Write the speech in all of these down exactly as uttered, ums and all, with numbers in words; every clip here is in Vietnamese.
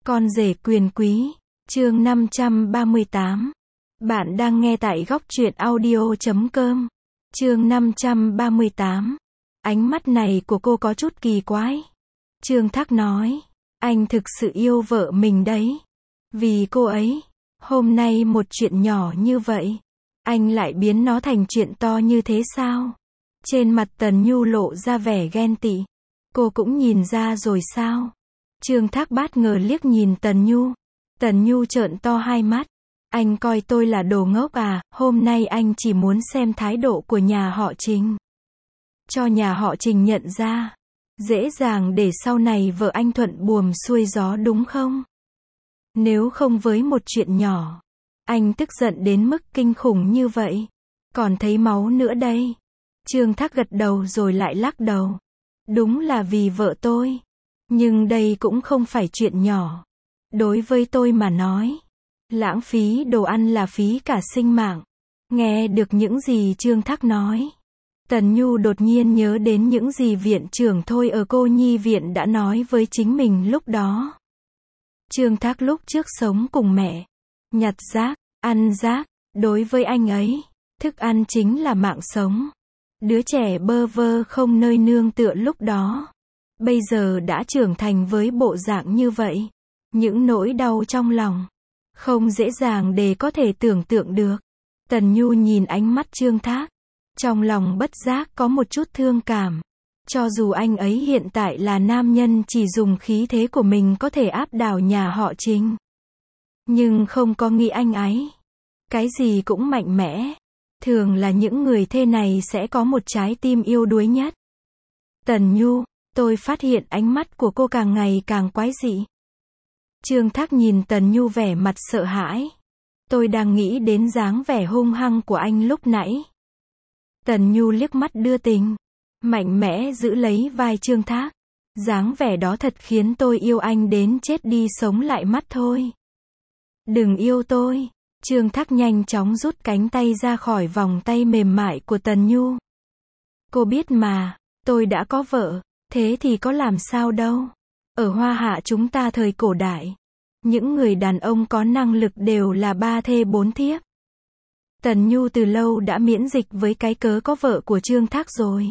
Con rể quyền quý, chương năm trăm ba mươi tám. Bạn đang nghe tại góc truyện audio chấm com. Chương năm trăm ba mươi tám. Ánh mắt này của cô có chút kỳ quái. Trương Thác nói, anh thực sự yêu vợ mình đấy. Vì cô ấy, hôm nay một chuyện nhỏ như vậy, anh lại biến nó thành chuyện to như thế sao? Trên mặt Tần Nhu lộ ra vẻ ghen tị. Cô cũng nhìn ra rồi sao? Trương Thác bất ngờ liếc nhìn Tần Nhu. Tần Nhu trợn to hai mắt. Anh coi tôi là đồ ngốc à? Hôm nay anh chỉ muốn xem thái độ của nhà họ Trình. Cho nhà họ Trình nhận ra. Dễ dàng để sau này vợ anh thuận buồm xuôi gió đúng không? Nếu không với một chuyện nhỏ, anh tức giận đến mức kinh khủng như vậy. Còn thấy máu nữa đây. Trương Thác gật đầu rồi lại lắc đầu. Đúng là vì vợ tôi. Nhưng đây cũng không phải chuyện nhỏ. Đối với tôi mà nói, lãng phí đồ ăn là phí cả sinh mạng. Nghe được những gì Trương Thác nói, Tần Nhu đột nhiên nhớ đến những gì viện trưởng Thôi ở cô nhi viện đã nói với chính mình lúc đó. Trương Thác lúc trước sống cùng mẹ, nhặt rác, ăn rác, đối với anh ấy, thức ăn chính là mạng sống. Đứa trẻ bơ vơ không nơi nương tựa lúc đó, bây giờ đã trưởng thành với bộ dạng như vậy. Những nỗi đau trong lòng, không dễ dàng để có thể tưởng tượng được. Tần Nhu nhìn ánh mắt Trương Thác, trong lòng bất giác có một chút thương cảm. Cho dù anh ấy hiện tại là nam nhân chỉ dùng khí thế của mình có thể áp đảo nhà họ Trình, nhưng không có nghĩ anh ấy cái gì cũng mạnh mẽ. Thường là những người thế này sẽ có một trái tim yêu đuối nhất. Tần Nhu, tôi phát hiện ánh mắt của cô càng ngày càng quái dị. Trương Thác nhìn Tần Nhu vẻ mặt sợ hãi. Tôi đang nghĩ đến dáng vẻ hung hăng của anh lúc nãy. Tần Nhu liếc mắt đưa tình, mạnh mẽ giữ lấy vai Trương Thác. Dáng vẻ đó thật khiến tôi yêu anh đến chết đi sống lại mất thôi. Đừng yêu tôi. Trương Thác nhanh chóng rút cánh tay ra khỏi vòng tay mềm mại của Tần Nhu. Cô biết mà, tôi đã có vợ, thế thì có làm sao đâu. Ở Hoa Hạ chúng ta thời cổ đại, những người đàn ông có năng lực đều là ba thê bốn thiếp. Tần Nhu từ lâu đã miễn dịch với cái cớ có vợ của Trương Thác rồi.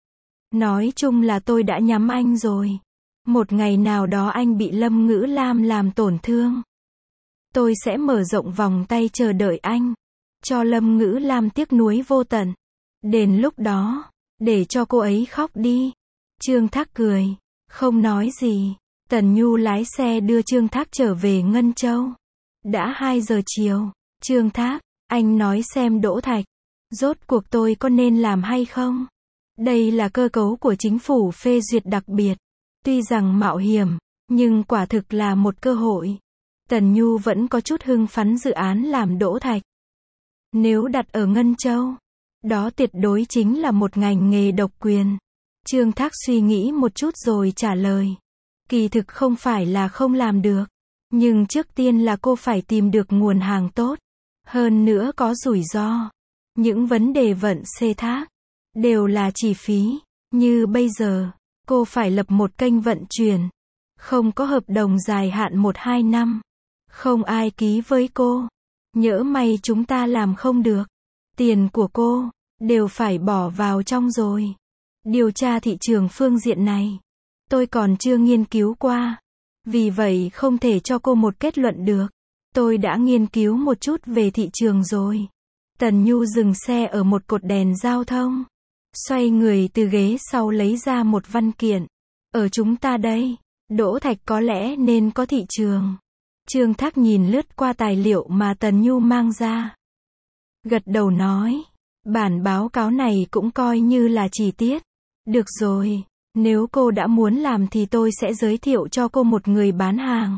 Nói chung là tôi đã nhắm anh rồi. Một ngày nào đó anh bị Lâm Ngữ Lam làm tổn thương, tôi sẽ mở rộng vòng tay chờ đợi anh, cho Lâm Ngữ Lam tiếc nuối vô tận. Đến lúc đó, để cho cô ấy khóc đi. Trương Thác cười, không nói gì. Tần Nhu lái xe đưa Trương Thác trở về Ngân Châu. Đã hai giờ chiều. Trương Thác, anh nói xem Đỗ Thạch, rốt cuộc tôi có nên làm hay không? Đây là cơ cấu của chính phủ phê duyệt đặc biệt. Tuy rằng mạo hiểm, nhưng quả thực là một cơ hội. Tần Nhu vẫn có chút hưng phấn dự án làm Đỗ Thạch. Nếu đặt ở Ngân Châu, đó tuyệt đối chính là một ngành nghề độc quyền. Trương Thác suy nghĩ một chút rồi trả lời. Kỳ thực không phải là không làm được, nhưng trước tiên là cô phải tìm được nguồn hàng tốt. Hơn nữa có rủi ro. Những vấn đề vận xê thác đều là chi phí. Như bây giờ, cô phải lập một kênh vận chuyển, không có hợp đồng dài hạn một hai năm. Không ai ký với cô. Nhỡ may chúng ta làm không được, tiền của cô đều phải bỏ vào trong rồi. Điều tra thị trường phương diện này, tôi còn chưa nghiên cứu qua. Vì vậy không thể cho cô một kết luận được. Tôi đã nghiên cứu một chút về thị trường rồi. Tần Nhu dừng xe ở một cột đèn giao thông. Xoay người từ ghế sau lấy ra một văn kiện. Ở chúng ta đây, Đỗ Thạch có lẽ nên có thị trường. Trương Thác nhìn lướt qua tài liệu mà Tần Nhu mang ra. Gật đầu nói, bản báo cáo này cũng coi như là chi tiết. Được rồi, nếu cô đã muốn làm thì tôi sẽ giới thiệu cho cô một người bán hàng.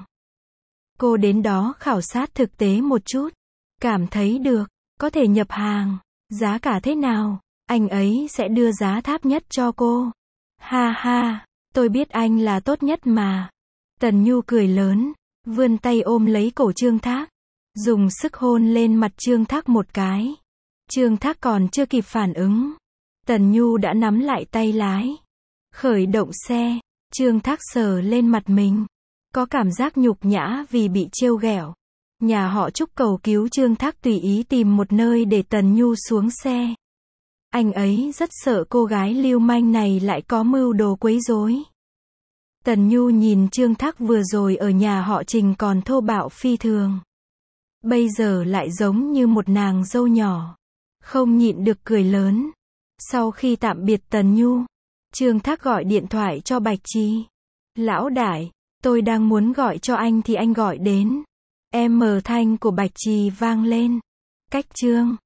Cô đến đó khảo sát thực tế một chút. Cảm thấy được, có thể nhập hàng. Giá cả thế nào, anh ấy sẽ đưa giá thấp nhất cho cô. Ha ha, tôi biết anh là tốt nhất mà. Tần Nhu cười lớn, vươn tay ôm lấy cổ Trương Thác, dùng sức hôn lên mặt Trương Thác một cái. Trương Thác còn chưa kịp phản ứng, Tần Nhu đã nắm lại tay lái, khởi động xe. Trương Thác sờ lên mặt mình, Có cảm giác nhục nhã vì bị trêu ghẹo. Nhà họ Trúc cầu cứu Trương Thác tùy ý tìm một nơi để Tần Nhu xuống xe. Anh ấy rất sợ cô gái lưu manh này lại có mưu đồ quấy rối. Tần Nhu nhìn Trương Thác vừa rồi ở nhà họ Trình còn thô bạo phi thường. Bây giờ lại giống như một nàng dâu nhỏ. Không nhịn được cười lớn. Sau khi tạm biệt Tần Nhu, Trương Thác gọi điện thoại cho Bạch Trì. Lão đại, tôi đang muốn gọi cho anh thì anh gọi đến. Em mờ thanh của Bạch Trì vang lên. Cách Trương